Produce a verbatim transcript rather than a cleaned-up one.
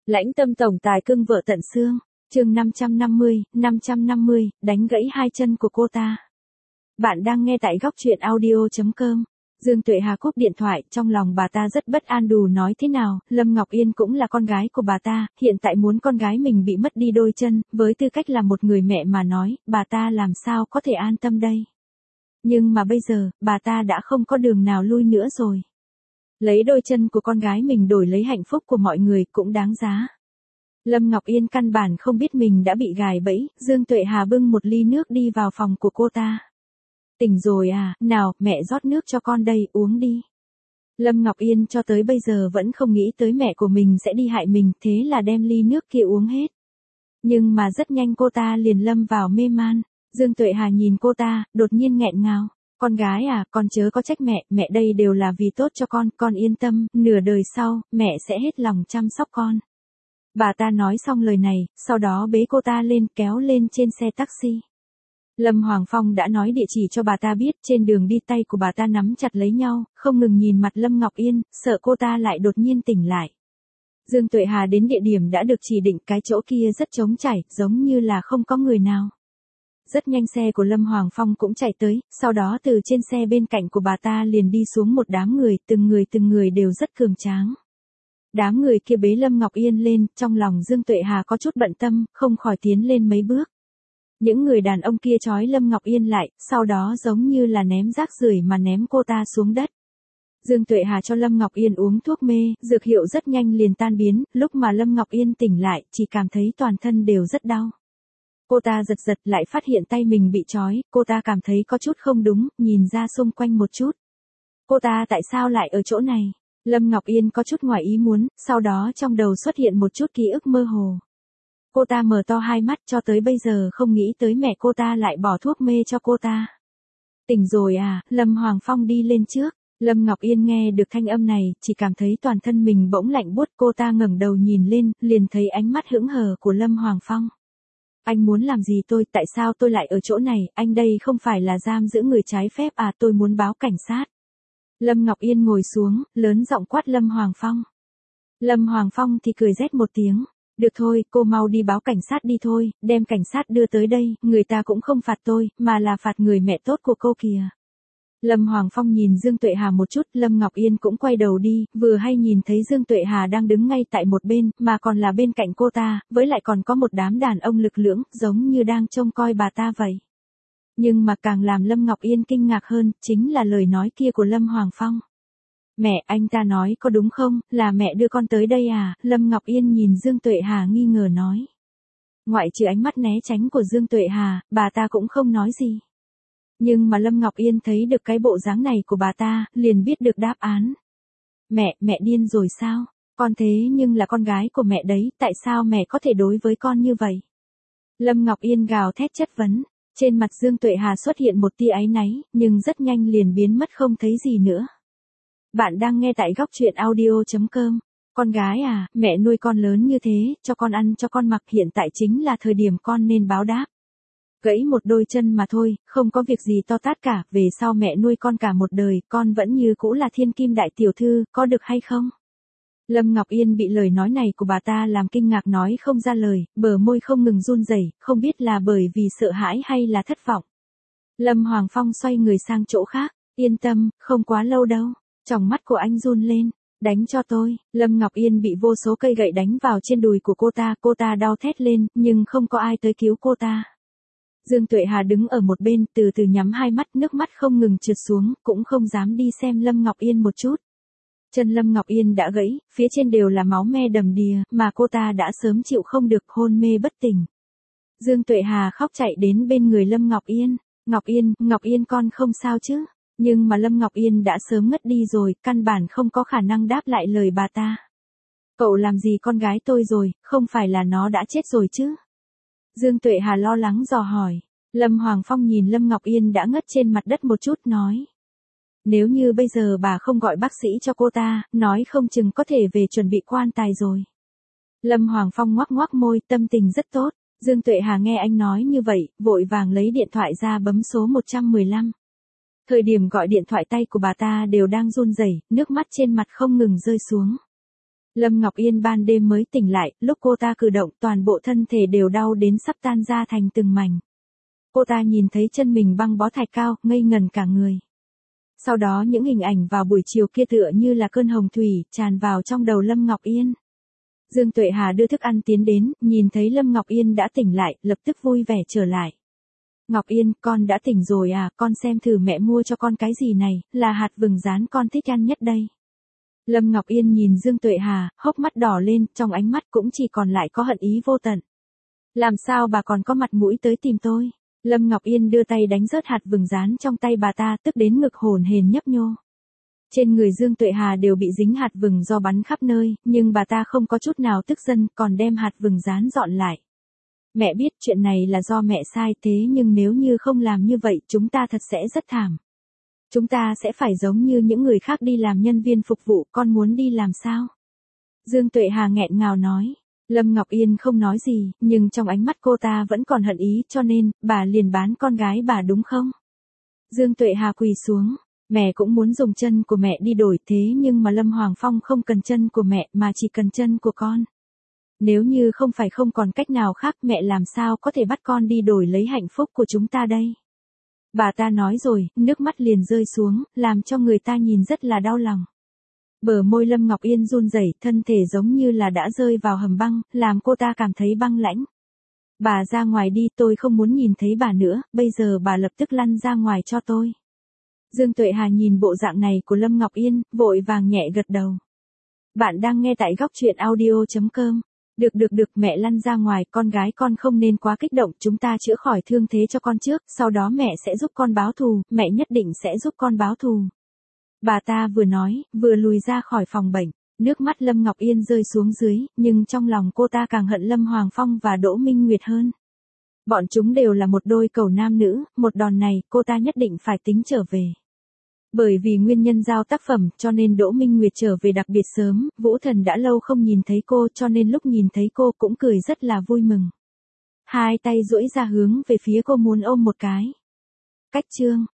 Lãnh tâm tổng tài cưng vợ tận xương, chương năm trăm năm mươi, năm trăm năm mươi, đánh gãy hai chân của cô ta. Bạn đang nghe tại góc truyện audio chấm com. Dương Tuệ Hà cúp điện thoại, trong lòng bà ta rất bất an, đủ nói thế nào, Lâm Ngọc Yên cũng là con gái của bà ta, hiện tại muốn con gái mình bị mất đi đôi chân, với tư cách là một người mẹ mà nói, bà ta làm sao có thể an tâm đây. Nhưng mà bây giờ, bà ta đã không có đường nào lui nữa rồi. Lấy đôi chân của con gái mình đổi lấy hạnh phúc của mọi người cũng đáng giá. Lâm Ngọc Yên căn bản không biết mình đã bị gài bẫy, Dương Tuệ Hà bưng một ly nước đi vào phòng của cô ta. Tỉnh rồi à, nào, mẹ rót nước cho con đây, uống đi. Lâm Ngọc Yên cho tới bây giờ vẫn không nghĩ tới mẹ của mình sẽ đi hại mình, thế là đem ly nước kia uống hết. Nhưng mà rất nhanh cô ta liền lâm vào mê man. Dương Tuệ Hà nhìn cô ta, đột nhiên nghẹn ngào. Con gái à, con chớ có trách mẹ, mẹ đây đều là vì tốt cho con, con yên tâm, nửa đời sau, mẹ sẽ hết lòng chăm sóc con. Bà ta nói xong lời này, sau đó bế cô ta lên, kéo lên trên xe taxi. Lâm Hoàng Phong đã nói địa chỉ cho bà ta biết, trên đường đi tay của bà ta nắm chặt lấy nhau, không ngừng nhìn mặt Lâm Ngọc Yên, sợ cô ta lại đột nhiên tỉnh lại. Dương Tuệ Hà đến địa điểm đã được chỉ định, cái chỗ kia rất trống trải, giống như là không có người nào. Rất nhanh xe của Lâm Hoàng Phong cũng chạy tới, sau đó từ trên xe bên cạnh của bà ta liền đi xuống một đám người, từng người từng người đều rất cường tráng. Đám người kia bế Lâm Ngọc Yên lên, trong lòng Dương Tuệ Hà có chút bận tâm, không khỏi tiến lên mấy bước. Những người đàn ông kia trói Lâm Ngọc Yên lại, sau đó giống như là ném rác rưởi mà ném cô ta xuống đất. Dương Tuệ Hà cho Lâm Ngọc Yên uống thuốc mê, dược hiệu rất nhanh liền tan biến, lúc mà Lâm Ngọc Yên tỉnh lại, chỉ cảm thấy toàn thân đều rất đau. Cô ta giật giật lại phát hiện tay mình bị trói, cô ta cảm thấy có chút không đúng, nhìn ra xung quanh một chút. Cô ta tại sao lại ở chỗ này? Lâm Ngọc Yên có chút ngoài ý muốn, sau đó trong đầu xuất hiện một chút ký ức mơ hồ. Cô ta mở to hai mắt, cho tới bây giờ không nghĩ tới mẹ cô ta lại bỏ thuốc mê cho cô ta. Tỉnh rồi à, Lâm Hoàng Phong đi lên trước. Lâm Ngọc Yên nghe được thanh âm này, chỉ cảm thấy toàn thân mình bỗng lạnh buốt, cô ta ngẩng đầu nhìn lên, liền thấy ánh mắt hững hờ của Lâm Hoàng Phong. Anh muốn làm gì tôi, tại sao tôi lại ở chỗ này, anh đây không phải là giam giữ người trái phép à, tôi muốn báo cảnh sát. Lâm Ngọc Yên ngồi xuống, lớn giọng quát Lâm Hoàng Phong. Lâm Hoàng Phong thì cười rét một tiếng. Được thôi, cô mau đi báo cảnh sát đi thôi, đem cảnh sát đưa tới đây, người ta cũng không phạt tôi, mà là phạt người mẹ tốt của cô kìa. Lâm Hoàng Phong nhìn Dương Tuệ Hà một chút, Lâm Ngọc Yên cũng quay đầu đi, vừa hay nhìn thấy Dương Tuệ Hà đang đứng ngay tại một bên, mà còn là bên cạnh cô ta, với lại còn có một đám đàn ông lực lưỡng, giống như đang trông coi bà ta vậy. Nhưng mà càng làm Lâm Ngọc Yên kinh ngạc hơn, chính là lời nói kia của Lâm Hoàng Phong. Mẹ, anh ta nói có đúng không, là mẹ đưa con tới đây à, Lâm Ngọc Yên nhìn Dương Tuệ Hà nghi ngờ nói. Ngoại trừ ánh mắt né tránh của Dương Tuệ Hà, bà ta cũng không nói gì. Nhưng mà Lâm Ngọc Yên thấy được cái bộ dáng này của bà ta, liền biết được đáp án. Mẹ, mẹ điên rồi sao, con thế nhưng là con gái của mẹ đấy, tại sao mẹ có thể đối với con như vậy? Lâm Ngọc Yên gào thét chất vấn, trên mặt Dương Tuệ Hà xuất hiện một tia áy náy, nhưng rất nhanh liền biến mất không thấy gì nữa. Bạn đang nghe tại góc truyện audio chấm com. Con gái à, mẹ nuôi con lớn như thế, cho con ăn cho con mặc, hiện tại chính là thời điểm con nên báo đáp. Gãy một đôi chân mà thôi, không có việc gì to tát cả, về sau mẹ nuôi con cả một đời, con vẫn như cũ là thiên kim đại tiểu thư, có được hay không? Lâm Ngọc Yên bị lời nói này của bà ta làm kinh ngạc nói không ra lời, bờ môi không ngừng run rẩy, không biết là bởi vì sợ hãi hay là thất vọng. Lâm Hoàng Phong xoay người sang chỗ khác, yên tâm, không quá lâu đâu. Tròng mắt của anh run lên, đánh cho tôi. Lâm Ngọc Yên bị vô số cây gậy đánh vào trên đùi của cô ta, cô ta đau thét lên, nhưng không có ai tới cứu cô ta. Dương Tuệ Hà đứng ở một bên, từ từ nhắm hai mắt, nước mắt không ngừng trượt xuống, cũng không dám đi xem Lâm Ngọc Yên một chút. Chân Lâm Ngọc Yên đã gãy, phía trên đều là máu me đầm đìa, mà cô ta đã sớm chịu không được, hôn mê bất tỉnh. Dương Tuệ Hà khóc chạy đến bên người Lâm Ngọc Yên. Ngọc Yên, Ngọc Yên con không sao chứ? Nhưng mà Lâm Ngọc Yên đã sớm ngất đi rồi, căn bản không có khả năng đáp lại lời bà ta. Cậu làm gì con gái tôi rồi, không phải là nó đã chết rồi chứ? Dương Tuệ Hà lo lắng dò hỏi. Lâm Hoàng Phong nhìn Lâm Ngọc Yên đã ngất trên mặt đất một chút nói. Nếu như bây giờ bà không gọi bác sĩ cho cô ta, nói không chừng có thể về chuẩn bị quan tài rồi. Lâm Hoàng Phong ngoác ngoác môi, tâm tình rất tốt. Dương Tuệ Hà nghe anh nói như vậy, vội vàng lấy điện thoại ra bấm số một trăm mười lăm. Thời điểm gọi điện thoại tay của bà ta đều đang run rẩy, nước mắt trên mặt không ngừng rơi xuống. Lâm Ngọc Yên ban đêm mới tỉnh lại, lúc cô ta cử động toàn bộ thân thể đều đau đến sắp tan ra thành từng mảnh. Cô ta nhìn thấy chân mình băng bó thạch cao, ngây ngần cả người. Sau đó những hình ảnh vào buổi chiều kia tựa như là cơn hồng thủy, tràn vào trong đầu Lâm Ngọc Yên. Dương Tuệ Hà đưa thức ăn tiến đến, nhìn thấy Lâm Ngọc Yên đã tỉnh lại, lập tức vui vẻ trở lại. Ngọc Yên, con đã tỉnh rồi à, con xem thử mẹ mua cho con cái gì này, là hạt vừng rán con thích ăn nhất đây. Lâm Ngọc Yên nhìn Dương Tuệ Hà, hốc mắt đỏ lên, trong ánh mắt cũng chỉ còn lại có hận ý vô tận. Làm sao bà còn có mặt mũi tới tìm tôi? Lâm Ngọc Yên đưa tay đánh rớt hạt vừng rán trong tay bà ta, tức đến ngực hồn hển nhấp nhô. Trên người Dương Tuệ Hà đều bị dính hạt vừng do bắn khắp nơi, nhưng bà ta không có chút nào tức giận, còn đem hạt vừng rán dọn lại. Mẹ biết chuyện này là do mẹ sai, thế nhưng nếu như không làm như vậy chúng ta thật sẽ rất thảm. Chúng ta sẽ phải giống như những người khác đi làm nhân viên phục vụ, con muốn đi làm sao? Dương Tuệ Hà nghẹn ngào nói. Lâm Ngọc Yên không nói gì, nhưng trong ánh mắt cô ta vẫn còn hận ý, cho nên, bà liền bán con gái bà đúng không? Dương Tuệ Hà quỳ xuống. Mẹ cũng muốn dùng chân của mẹ đi đổi, thế nhưng mà Lâm Hoàng Phong không cần chân của mẹ mà chỉ cần chân của con. Nếu như không phải không còn cách nào khác, mẹ làm sao có thể bắt con đi đổi lấy hạnh phúc của chúng ta đây? Bà ta nói rồi, nước mắt liền rơi xuống, làm cho người ta nhìn rất là đau lòng. Bờ môi Lâm Ngọc Yên run rẩy, thân thể giống như là đã rơi vào hầm băng, làm cô ta cảm thấy băng lãnh. Bà ra ngoài đi, tôi không muốn nhìn thấy bà nữa, bây giờ bà lập tức lăn ra ngoài cho tôi. Dương Tuệ Hà nhìn bộ dạng này của Lâm Ngọc Yên, vội vàng nhẹ gật đầu. Bạn đang nghe tại góc truyện audio chấm com. Được được được, mẹ lăn ra ngoài, con gái con không nên quá kích động, chúng ta chữa khỏi thương thế cho con trước, sau đó mẹ sẽ giúp con báo thù, mẹ nhất định sẽ giúp con báo thù. Bà ta vừa nói, vừa lùi ra khỏi phòng bệnh, nước mắt Lâm Ngọc Yên rơi xuống dưới, nhưng trong lòng cô ta càng hận Lâm Hoàng Phong và Đỗ Minh Nguyệt hơn. Bọn chúng đều là một đôi cầu nam nữ, một đòn này, cô ta nhất định phải tính trở về. Bởi vì nguyên nhân giao tác phẩm, cho nên Đỗ Minh Nguyệt trở về đặc biệt sớm, Vũ Thần đã lâu không nhìn thấy cô, cho nên lúc nhìn thấy cô cũng cười rất là vui mừng. Hai tay duỗi ra hướng về phía cô muốn ôm một cái. Cách chương